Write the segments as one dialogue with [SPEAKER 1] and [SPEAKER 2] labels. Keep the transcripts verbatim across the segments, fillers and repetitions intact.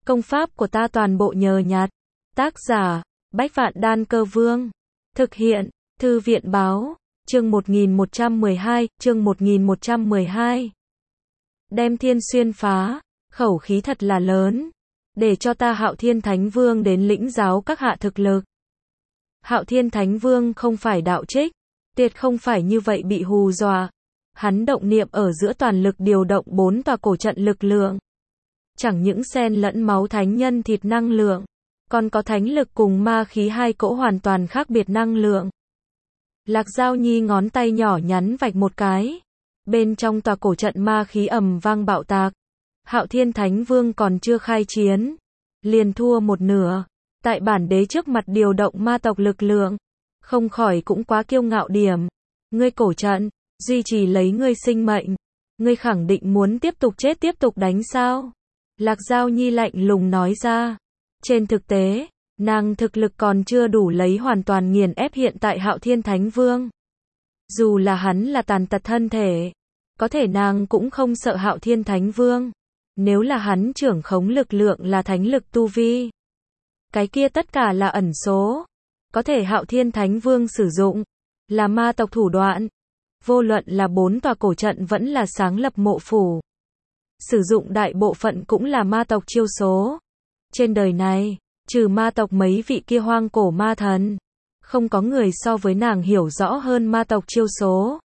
[SPEAKER 1] Công pháp của ta toàn bộ nhờ nhặt. Tác giả, Bách Vạn Đan Cơ Vương. Thực hiện, Thư viện Báo. Chương một nghìn một trăm mười hai, chương một nghìn một trăm mười hai. Đem thiên xuyên phá, khẩu khí thật là lớn. Để cho ta Hạo Thiên Thánh Vương đến lĩnh giáo các hạ thực lực. Hạo Thiên Thánh Vương không phải đạo trích, tuyệt không phải như vậy bị hù dọa. Hắn động niệm ở giữa toàn lực điều động bốn tòa cổ trận lực lượng. Chẳng những xen lẫn máu thánh nhân thịt năng lượng, còn có thánh lực cùng ma khí hai cỗ hoàn toàn khác biệt năng lượng. Lạc Giao Nhi ngón tay nhỏ nhắn vạch một cái. Bên trong tòa cổ trận ma khí ầm vang bạo tạc. Hạo Thiên Thánh Vương còn chưa khai chiến, liền thua một nửa. Tại bản đế trước mặt điều động ma tộc lực lượng, không khỏi cũng quá kiêu ngạo điểm. Ngươi cổ trận, duy trì lấy ngươi sinh mệnh. Ngươi khẳng định muốn tiếp tục chết tiếp tục đánh sao? Lạc Giao Nhi lạnh lùng nói ra. Trên thực tế, nàng thực lực còn chưa đủ lấy hoàn toàn nghiền ép hiện tại Hạo Thiên Thánh Vương. Dù là hắn là tàn tật thân thể, có thể nàng cũng không sợ Hạo Thiên Thánh Vương. Nếu là hắn trưởng khống lực lượng là thánh lực tu vi, cái kia tất cả là ẩn số. Có thể Hạo Thiên Thánh Vương sử dụng là ma tộc thủ đoạn. Vô luận là bốn tòa cổ trận vẫn là sáng lập mộ phủ, sử dụng đại bộ phận cũng là ma tộc chiêu số. Trên đời này, trừ ma tộc mấy vị kia hoang cổ ma thần, không có người so với nàng hiểu rõ hơn ma tộc chiêu số.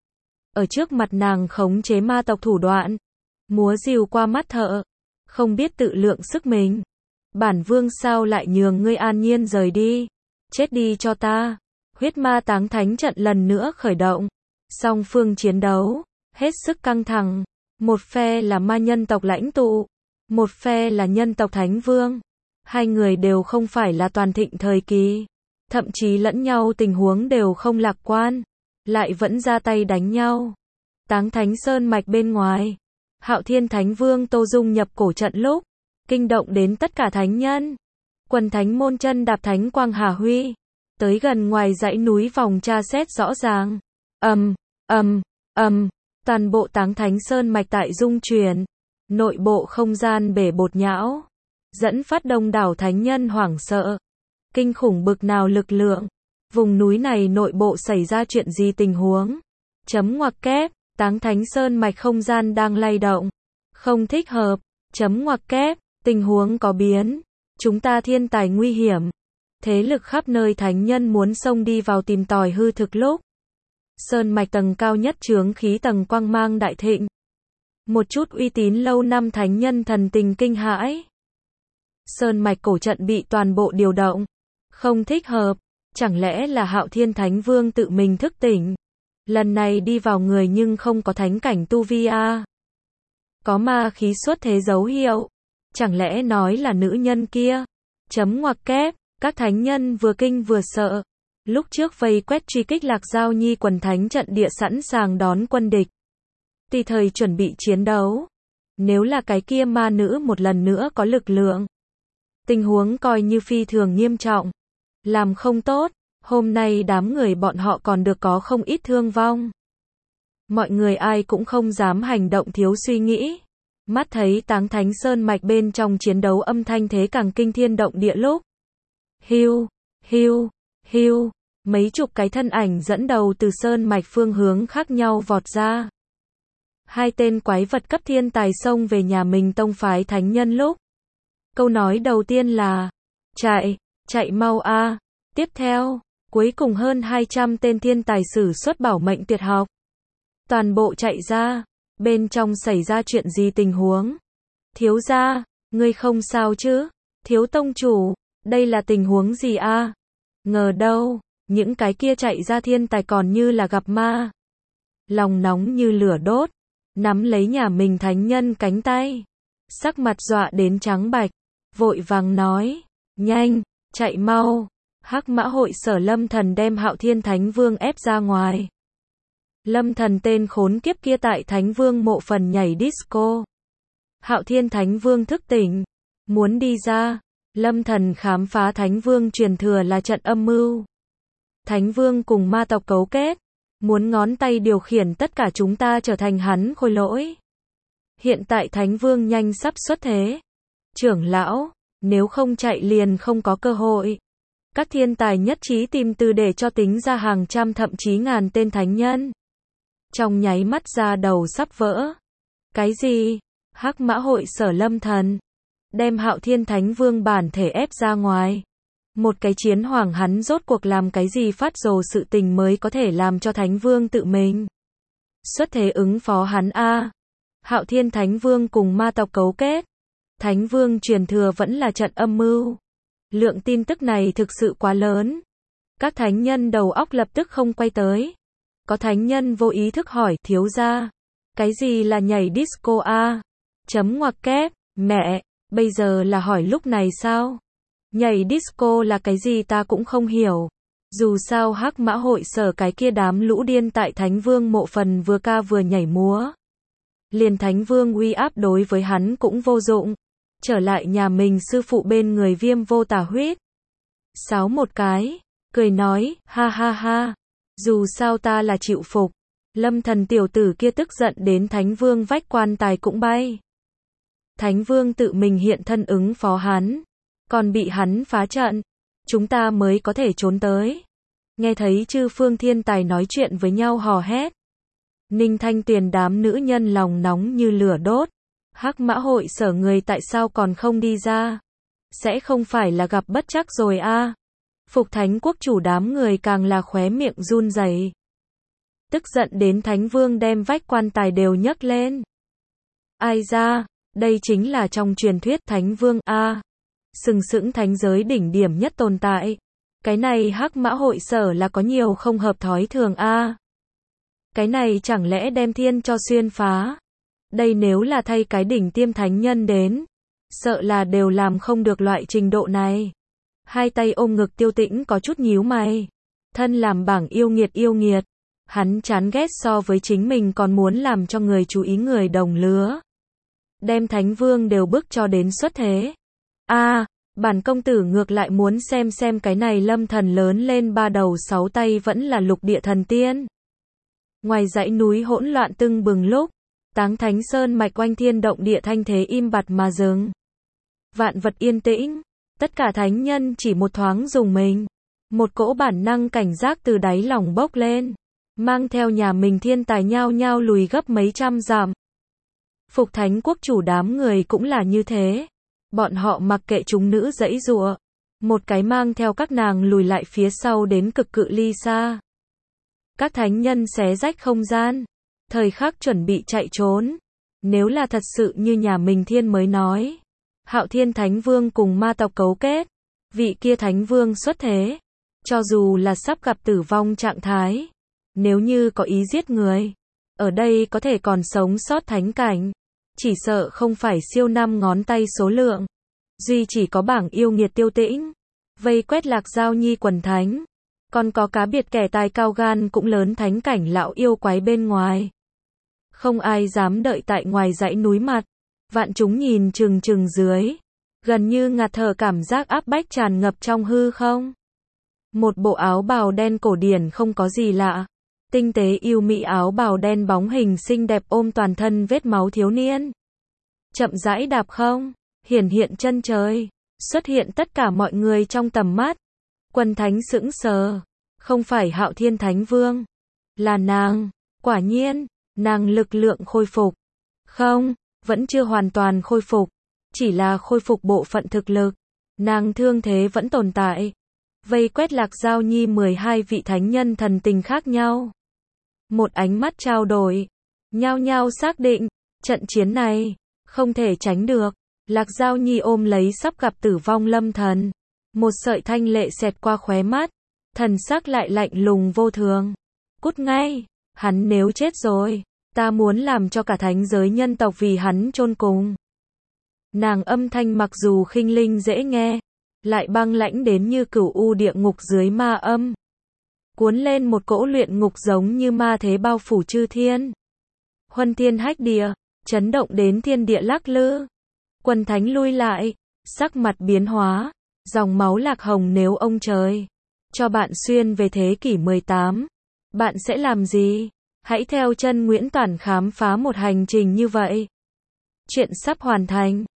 [SPEAKER 1] Ở trước mặt nàng khống chế ma tộc thủ đoạn, múa rìu qua mắt thợ, không biết tự lượng sức mình. Bản vương sao lại nhường ngươi an nhiên rời đi? Chết đi cho ta. Huyết ma táng thánh trận lần nữa khởi động. Song phương chiến đấu, hết sức căng thẳng. Một phe là ma nhân tộc lãnh tụ, một phe là nhân tộc thánh vương. Hai người đều không phải là toàn thịnh thời kỳ, thậm chí lẫn nhau tình huống đều không lạc quan, lại vẫn ra tay đánh nhau. Táng Thánh Sơn mạch bên ngoài, Hạo Thiên Thánh Vương Tô Dung nhập cổ trận lúc, kinh động đến tất cả thánh nhân. Quần thánh môn chân đạp thánh quang hà huy, tới gần ngoài dãy núi vòng tra xét rõ ràng. Ầm, ầm, ầm, toàn bộ Táng Thánh Sơn mạch tại rung chuyển, nội bộ không gian bể bột nhão, dẫn phát đông đảo thánh nhân hoảng sợ. Kinh khủng bực nào lực lượng, vùng núi này nội bộ xảy ra chuyện gì tình huống? Chấm ngoặc kép, Táng Thánh Sơn mạch không gian đang lay động, không thích hợp. Chấm ngoặc kép, tình huống có biến, chúng ta thiên tài nguy hiểm. Thế lực khắp nơi thánh nhân muốn xông đi vào tìm tòi hư thực lúc, sơn mạch tầng cao nhất chướng khí tầng quang mang đại thịnh. Một chút uy tín lâu năm thánh nhân thần tình kinh hãi. Sơn mạch cổ trận bị toàn bộ điều động, không thích hợp. Chẳng lẽ là Hạo Thiên Thánh Vương tự mình thức tỉnh? Lần này đi vào người nhưng không có thánh cảnh tu vi a. Có ma khí xuất thế dấu hiệu. Chẳng lẽ nói là nữ nhân kia? Chấm ngoặc kép, các thánh nhân vừa kinh vừa sợ. Lúc trước vây quét truy kích Lạc Giao Nhi quần thánh trận địa sẵn sàng đón quân địch, tùy thời chuẩn bị chiến đấu. Nếu là cái kia ma nữ một lần nữa có lực lượng, tình huống coi như phi thường nghiêm trọng. Làm không tốt, hôm nay đám người bọn họ còn được có không ít thương vong. Mọi người ai cũng không dám hành động thiếu suy nghĩ. Mắt thấy Táng Thánh Sơn mạch bên trong chiến đấu âm thanh thế càng kinh thiên động địa lúc. Hiu, hiu, hiu, mấy chục cái thân ảnh dẫn đầu từ sơn mạch phương hướng khác nhau vọt ra. Hai tên quái vật cấp thiên tài xông về nhà mình tông phái thánh nhân lúc. Câu nói đầu tiên là, chạy, chạy mau a. Tiếp theo, cuối cùng hơn hai trăm tên thiên tài sử xuất bảo mệnh tuyệt học. Toàn bộ chạy ra, bên trong xảy ra chuyện gì tình huống? Thiếu gia, ngươi không sao chứ? Thiếu tông chủ, đây là tình huống gì a? Ngờ đâu, những cái kia chạy ra thiên tài còn như là gặp ma. Lòng nóng như lửa đốt, nắm lấy nhà mình thánh nhân cánh tay. Sắc mặt dọa đến trắng bạch, vội vàng nói, nhanh, chạy mau. Hắc Mã hội sở Lâm Thần đem Hạo Thiên Thánh Vương ép ra ngoài. Lâm Thần tên khốn kiếp kia tại Thánh Vương mộ phần nhảy disco. Hạo Thiên Thánh Vương thức tỉnh, muốn đi ra. Lâm Thần khám phá Thánh Vương truyền thừa là trận âm mưu. Thánh Vương cùng ma tộc cấu kết, muốn ngón tay điều khiển tất cả chúng ta trở thành hắn khôi lỗi. Hiện tại Thánh Vương nhanh sắp xuất thế, trưởng lão, nếu không chạy liền không có cơ hội. Các thiên tài nhất trí tìm từ để cho tính ra hàng trăm thậm chí ngàn tên thánh nhân. Trong nháy mắt ra đầu sắp vỡ. Cái gì? Hắc Mã Hội Sở Lâm Thần đem Hạo Thiên Thánh Vương bản thể ép ra ngoài. Một cái chiến hoàng hắn rốt cuộc làm cái gì phát rồ sự tình mới có thể làm cho Thánh Vương tự mình xuất thế ứng phó hắn a. Hạo Thiên Thánh Vương cùng ma tộc cấu kết. Thánh Vương truyền thừa vẫn là trận âm mưu. Lượng tin tức này thực sự quá lớn. Các thánh nhân đầu óc lập tức không quay tới. Có thánh nhân vô ý thức hỏi thiếu gia, cái gì là nhảy disco a? Chấm ngoặc kép, mẹ, bây giờ là hỏi lúc này sao? Nhảy disco là cái gì ta cũng không hiểu. Dù sao Hắc Mã Hội Sở cái kia đám lũ điên tại Thánh Vương mộ phần vừa ca vừa nhảy múa. Liền Thánh Vương uy áp đối với hắn cũng vô dụng. Trở lại nhà mình sư phụ bên người Viêm Vô Tà Huyết. Sáo một cái, cười nói, ha ha ha, dù sao ta là chịu phục. Lâm Thần tiểu tử kia tức giận đến Thánh Vương vách quan tài cũng bay. Thánh Vương tự mình hiện thân ứng phó hắn, còn bị hắn phá trận, chúng ta mới có thể trốn tới. Nghe thấy chư phương thiên tài nói chuyện với nhau hò hét. Ninh Thanh Tuyền đám nữ nhân lòng nóng như lửa đốt. Hắc Mã Hội Sở người tại sao còn không đi ra? Sẽ không phải là gặp bất trắc rồi a? À? Phục Thánh Quốc chủ đám người càng là khóe miệng run rẩy. Tức giận đến Thánh Vương đem vách quan tài đều nhấc lên. Ai ra, đây chính là trong truyền thuyết Thánh Vương a, à? Sừng sững thánh giới đỉnh điểm nhất tồn tại. Cái này Hắc Mã Hội Sở là có nhiều không hợp thói thường a. À? Cái này chẳng lẽ đem thiên cho xuyên phá? Đây nếu là thay cái đỉnh tiêm thánh nhân đến, sợ là đều làm không được loại trình độ này. Hai tay ôm ngực Tiêu Tĩnh có chút nhíu mày. Thân làm bảng yêu nghiệt yêu nghiệt. Hắn chán ghét so với chính mình còn muốn làm cho người chú ý người đồng lứa. Đem Thánh Vương đều bức cho đến xuất thế. A, à, bản công tử ngược lại muốn xem xem cái này Lâm Thần lớn lên ba đầu sáu tay vẫn là lục địa thần tiên. Ngoài dãy núi hỗn loạn tưng bừng lúc, Táng Thánh Sơn mạch oanh thiên động địa thanh thế im bặt mà dừng. Vạn vật yên tĩnh, tất cả thánh nhân chỉ một thoáng dùng mình. Một cỗ bản năng cảnh giác từ đáy lòng bốc lên, mang theo nhà mình thiên tài nhao nhao lùi gấp mấy trăm dặm. Phục Thánh Quốc chủ đám người cũng là như thế. Bọn họ mặc kệ chúng nữ giãy giụa, một cái mang theo các nàng lùi lại phía sau đến cực cự ly xa. Các thánh nhân xé rách không gian, thời khắc chuẩn bị chạy trốn. Nếu là thật sự như nhà mình thiên mới nói, Hạo Thiên Thánh Vương cùng ma tộc cấu kết, vị kia Thánh Vương xuất thế, cho dù là sắp gặp tử vong trạng thái, nếu như có ý giết người, ở đây có thể còn sống sót thánh cảnh, chỉ sợ không phải siêu năm ngón tay số lượng. Duy chỉ có bảng yêu nghiệt Tiêu Tĩnh, vây quét Lạc Giao Nhi quần thánh, còn có cá biệt kẻ tài cao gan cũng lớn thánh cảnh lão yêu quái bên ngoài. Không ai dám đợi tại ngoài dãy núi mặt. Vạn chúng nhìn chừng chừng dưới, gần như ngạt thở cảm giác áp bách tràn ngập trong hư không. Một bộ áo bào đen cổ điển không có gì lạ. Tinh tế yêu mỹ áo bào đen bóng hình xinh đẹp ôm toàn thân vết máu thiếu niên. Chậm rãi đạp không, hiển hiện chân trời, xuất hiện tất cả mọi người trong tầm mắt. Quần thánh sững sờ, không phải Hạo Thiên Thánh Vương, là nàng, quả nhiên, nàng lực lượng khôi phục. Không, vẫn chưa hoàn toàn khôi phục, chỉ là khôi phục bộ phận thực lực. Nàng thương thế vẫn tồn tại. Vây quét Lạc Giao Nhi mười hai vị thánh nhân thần tình khác nhau. Một ánh mắt trao đổi, nhao nhao xác định, trận chiến này, không thể tránh được. Lạc Giao Nhi ôm lấy sắp gặp tử vong Lâm Thần. Một sợi thanh lệ xẹt qua khóe mắt, thần sắc lại lạnh lùng vô thường. Cút ngay, hắn nếu chết rồi, ta muốn làm cho cả thánh giới nhân tộc vì hắn chôn cùng. Nàng âm thanh mặc dù khinh linh dễ nghe, lại băng lãnh đến như cửu u địa ngục dưới ma âm. Cuốn lên một cỗ luyện ngục giống như ma thế bao phủ chư thiên. Huân thiên hách địa, chấn động đến thiên địa lắc lư. Quần thánh lui lại, sắc mặt biến hóa, dòng máu lạc hồng nếu ông trời cho bạn xuyên về thế kỷ mười tám, bạn sẽ làm gì? Hãy theo chân Nguyễn Toản khám phá một hành trình như vậy. Chuyện sắp hoàn thành.